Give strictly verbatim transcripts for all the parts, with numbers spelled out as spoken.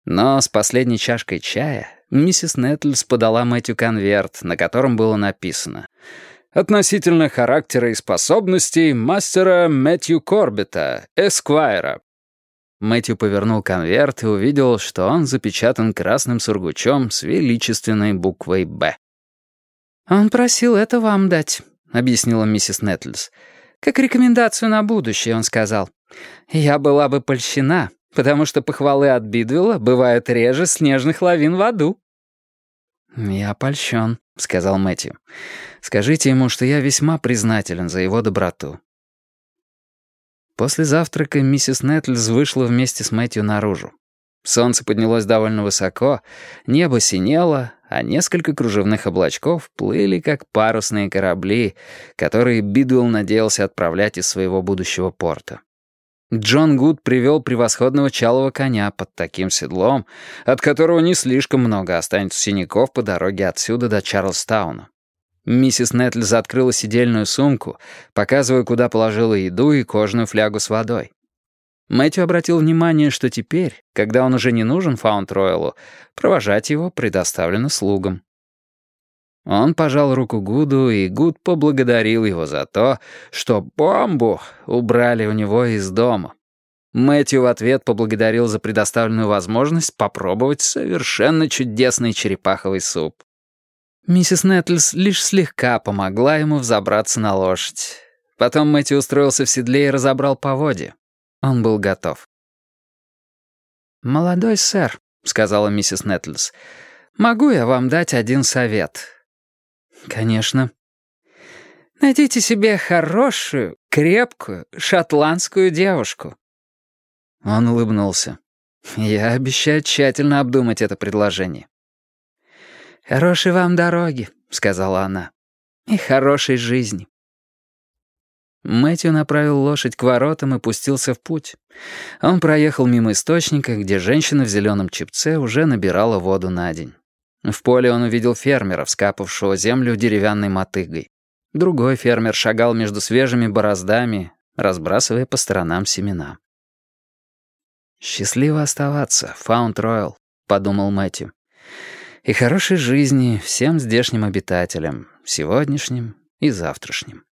Но с последней чашкой чая миссис Нетлс подала Мэтью конверт, на котором было написано: «Относительно характера и способностей мастера Мэтью Корбета, эсквайра». Мэтью повернул конверт и увидел, что он запечатан красным сургучом с величественной буквой «Б». «Он просил это вам дать», — объяснила миссис Нетлс. «Как рекомендацию на будущее», — он сказал. «Я была бы польщена, потому что похвалы от Бидвелла бывают реже снежных лавин в аду». «Я польщен», — сказал Мэтью. «Скажите ему, что я весьма признателен за его доброту». После завтрака миссис Нетлс вышла вместе с Мэтью наружу. Солнце поднялось довольно высоко, небо синело, а несколько кружевных облачков плыли, как парусные корабли, которые Бидуэлл надеялся отправлять из своего будущего порта. Джон Гуд привел превосходного чалого коня под таким седлом, от которого не слишком много останется синяков по дороге отсюда до Чарльстауна. Миссис Нетлс открыла сидельную сумку, показывая, куда положила еду и кожаную флягу с водой. Мэтью обратил внимание, что теперь, когда он уже не нужен Фаунд-Роялу, провожать его предоставлено слугам. Он пожал руку Гуду, и Гуд поблагодарил его за то, что бомбу убрали у него из дома. Мэтью в ответ поблагодарил за предоставленную возможность попробовать совершенно чудесный черепаховый суп. Миссис Нетлс лишь слегка помогла ему взобраться на лошадь. Потом Мэтью устроился в седле и разобрал поводья. Он был готов. «Молодой сэр», — сказала миссис Нетлс, — «могу я вам дать один совет?» «Конечно». «Найдите себе хорошую, крепкую, шотландскую девушку». Он улыбнулся. «Я обещаю тщательно обдумать это предложение». «Хорошей вам дороги», — сказала она, — «и хорошей жизни». Мэтью направил лошадь к воротам и пустился в путь. Он проехал мимо источника, где женщина в зеленом чепце уже набирала воду на день. В поле он увидел фермера, вскапывавшего землю деревянной мотыгой. Другой фермер шагал между свежими бороздами, разбрасывая по сторонам семена. «Счастливо оставаться, Фаунд-Роял», — подумал Мэтью. «И хорошей жизни всем здешним обитателям, сегодняшним и завтрашним».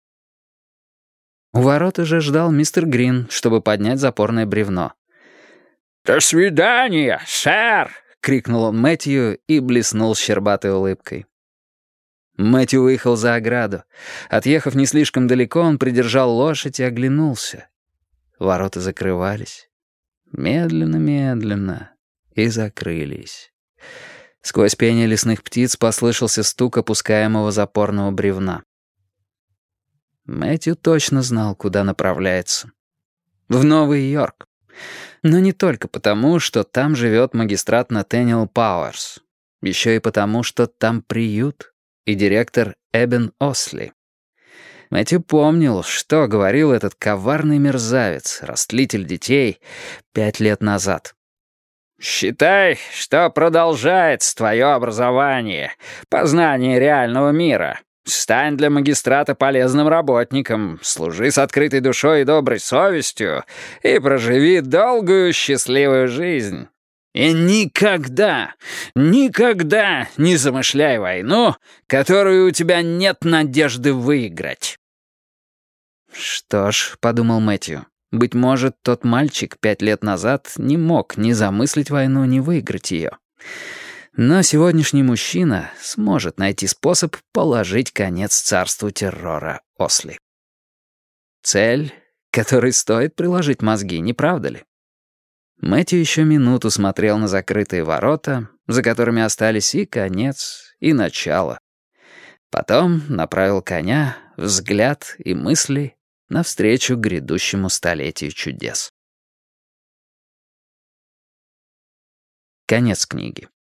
У ворот уже ждал мистер Грин, чтобы поднять запорное бревно. «До свидания, сэр!» — крикнул он Мэтью и блеснул щербатой улыбкой. Мэтью выехал за ограду. Отъехав не слишком далеко, он придержал лошадь и оглянулся. Ворота закрывались. Медленно-медленно. И закрылись. Сквозь пение лесных птиц послышался стук опускаемого запорного бревна. Мэтью точно знал, куда направляется. В Новый Йорк. Но не только потому, что там живет магистрат Натэниэл Пауэрс. Еще и потому, что там приют и директор Эбен Осли. Мэтью помнил, что говорил этот коварный мерзавец, растлитель детей, пять лет назад. «Считай, что продолжается твое образование, познание реального мира. Стань для магистрата полезным работником, служи с открытой душой и доброй совестью и проживи долгую счастливую жизнь. И никогда, никогда не замышляй войну, которую у тебя нет надежды выиграть». «Что ж», — подумал Мэтью, — «быть может, тот мальчик пять лет назад не мог ни замыслить войну, ни выиграть ее». Но сегодняшний мужчина сможет найти способ положить конец царству террора Осли. Цель, которой стоит приложить мозги, не правда ли? Мэтью еще минуту смотрел на закрытые ворота, за которыми остались и конец, и начало. Потом направил коня, взгляд и мысли навстречу грядущему столетию чудес. Конец книги.